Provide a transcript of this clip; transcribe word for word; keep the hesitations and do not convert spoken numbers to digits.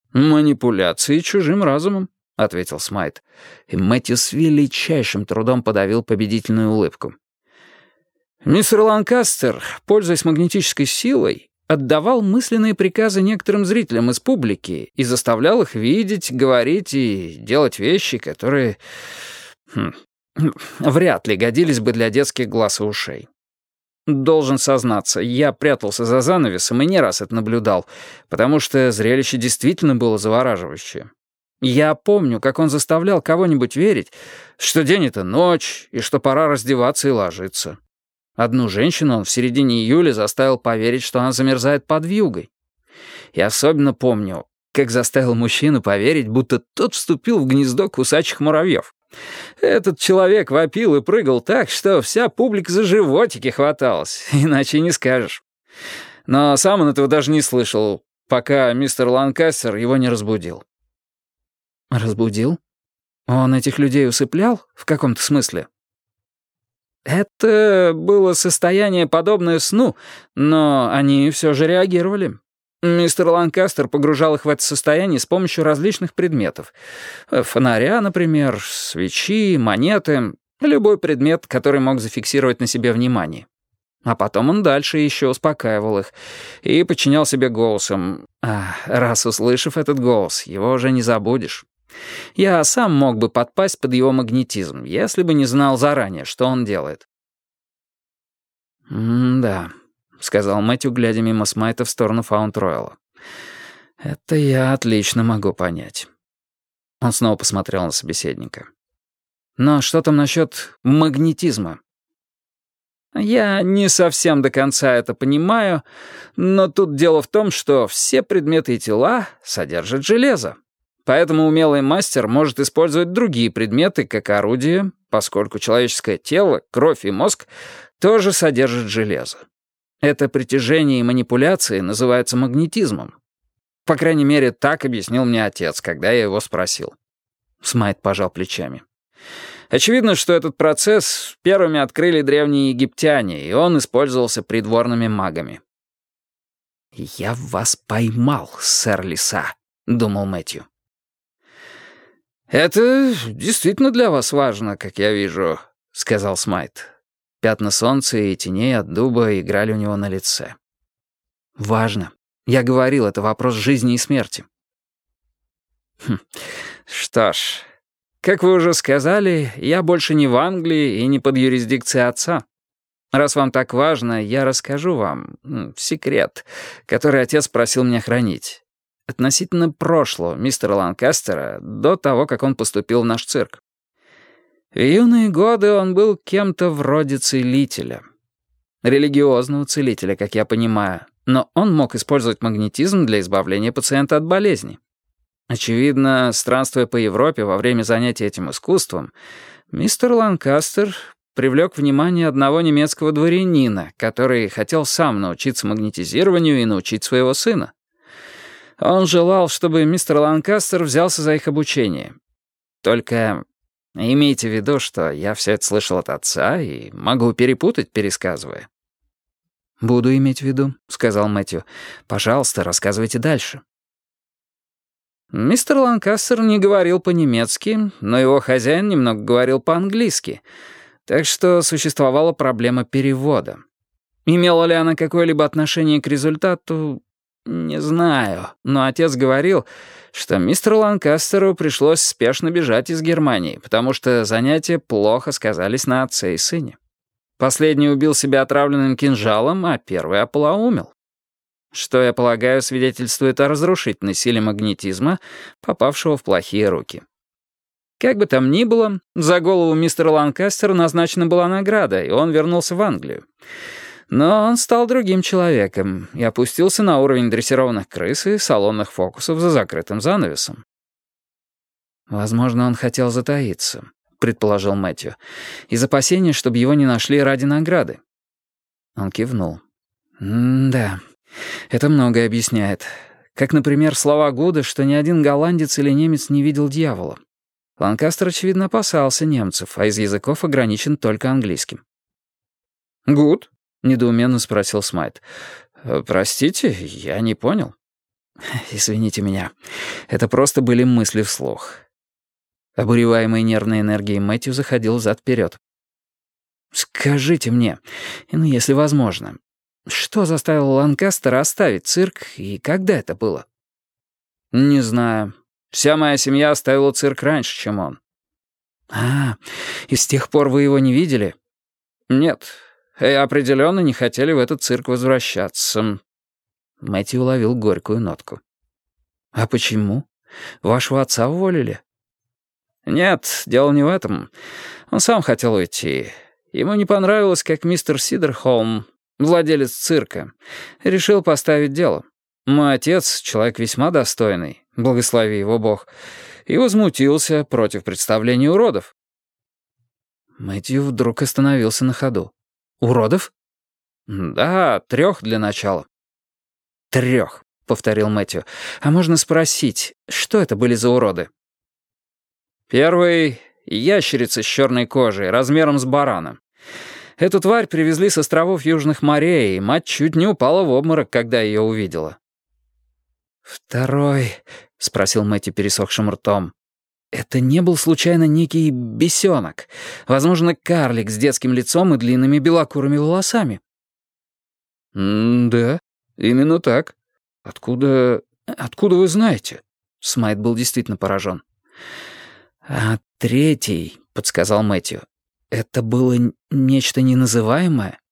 «Манипуляции чужим разумом», — ответил Смайт. И Мэтью с величайшим трудом подавил победительную улыбку. «Мистер Ланкастер, пользуясь магнетической силой, отдавал мысленные приказы некоторым зрителям из публики и заставлял их видеть, говорить и делать вещи, которые хм, вряд ли годились бы для детских глаз и ушей. Должен сознаться, я прятался за занавесом и не раз это наблюдал, потому что зрелище действительно было завораживающее. Я помню, как он заставлял кого-нибудь верить, что день — это ночь, и что пора раздеваться и ложиться. Одну женщину он в середине июля заставил поверить, что она замерзает под вьюгой. И особенно помню, как заставил мужчину поверить, будто тот вступил в гнездо кусачих муравьев. Этот человек вопил и прыгал так, что вся публика за животики хваталась, иначе не скажешь. Но сам он этого даже не слышал, пока мистер Ланкастер его не разбудил. «Разбудил? Он этих людей усыплял в каком-то смысле?» «Это было состояние, подобное сну, но они все же реагировали. Мистер Ланкастер погружал их в это состояние с помощью различных предметов. Фонаря, например, свечи, монеты, любой предмет, который мог зафиксировать на себе внимание. А потом он дальше еще успокаивал их и подчинял себе голосом. А раз услышав этот голос, его уже не забудешь. Я сам мог бы подпасть под его магнетизм, если бы не знал заранее, что он делает». «М-да», — сказал Мэтью, глядя мимо Смайта в сторону Фаунд-Ройла. «Это я отлично могу понять». Он снова посмотрел на собеседника. «Но что там насчет магнетизма?» «Я не совсем до конца это понимаю, но тут дело в том, что все предметы и тела содержат железо. Поэтому умелый мастер может использовать другие предметы как орудие, поскольку человеческое тело, кровь и мозг тоже содержат железо. Это притяжение и манипуляции называются магнетизмом. По крайней мере, так объяснил мне отец, когда я его спросил». Смайт пожал плечами. «Очевидно, что этот процесс первыми открыли древние египтяне, и он использовался придворными магами». «Я вас поймал, сэр Лиса», — думал Мэтью. «Это действительно для вас важно, как я вижу», — сказал Смайт. Пятна солнца и теней от дуба играли у него на лице. «Важно. Я говорил, это вопрос жизни и смерти». Хм. «Что ж, как вы уже сказали, я больше не в Англии и не под юрисдикцией отца. Раз вам так важно, я расскажу вам м, секрет, который отец просил меня хранить. Относительно прошлого мистера Ланкастера до того, как он поступил в наш цирк. В юные годы он был кем-то вроде целителя. Религиозного целителя, как я понимаю, но он мог использовать магнетизм для избавления пациента от болезни. Очевидно, странствуя по Европе во время занятий этим искусством, мистер Ланкастер привлек внимание одного немецкого дворянина, который хотел сам научиться магнетизированию и научить своего сына. Он желал, чтобы мистер Ланкастер взялся за их обучение. Только имейте в виду, что я все это слышал от отца и могу перепутать, пересказывая». «Буду иметь в виду», — сказал Мэтью. «Пожалуйста, рассказывайте дальше». Мистер Ланкастер не говорил по-немецки, но его хозяин немного говорил по-английски, так что существовала проблема перевода. Имела ли она какое-либо отношение к результату? Не знаю, но отец говорил, что мистеру Ланкастеру пришлось спешно бежать из Германии, потому что занятия плохо сказались на отце и сыне. Последний убил себя отравленным кинжалом, а первый ополоумел. Что, я полагаю, свидетельствует о разрушительной силе магнетизма, попавшего в плохие руки. Как бы там ни было, за голову мистера Ланкастера назначена была награда, и он вернулся в Англию. Но он стал другим человеком и опустился на уровень дрессированных крыс и салонных фокусов за закрытым занавесом. «Возможно, он хотел затаиться», — предположил Мэтью, «из опасения, чтобы его не нашли ради награды». Он кивнул. «М-да, это многое объясняет. Как, например, слова Гуда, что ни один голландец или немец не видел дьявола. Ланкастер, очевидно, опасался немцев, а из языков ограничен только английским». «Гуд?» — недоуменно спросил Смайт. «Простите, я не понял». Извините меня. Это просто были мысли вслух». Обуреваемый нервной энергией Мэтью заходил взад-вперед. «Скажите мне, ну, если возможно, что заставило Ланкастера оставить цирк и когда это было?» «Не знаю. Вся моя семья оставила цирк раньше, чем он». «А, и с тех пор вы его не видели?» «Нет, и определенно не хотели в этот цирк возвращаться». Мэтью уловил горькую нотку. «А почему? Вашего отца уволили?» «Нет, дело не в этом. Он сам хотел уйти. Ему не понравилось, как мистер Сидерхолм, владелец цирка, решил поставить дело. Мой отец — человек весьма достойный, благослови его Бог, и возмутился против представления уродов». Мэтью вдруг остановился на ходу. «Уродов?» «Да, трех для начала». «Трех», — повторил Мэтью. «А можно спросить, что это были за уроды?» «Первый — ящерица с черной кожей, размером с барана. Эту тварь привезли с островов Южных морей, и мать чуть не упала в обморок, когда ее увидела». «Второй», — спросил Мэтью пересохшим ртом. «Это не был случайно некий бесенок? Возможно, карлик с детским лицом и длинными белокурыми волосами?» «М-да, именно так. Откуда... откуда вы знаете?» Смайт был действительно поражен. «А третий», — подсказал Мэтью, — «это было нечто неназываемое?»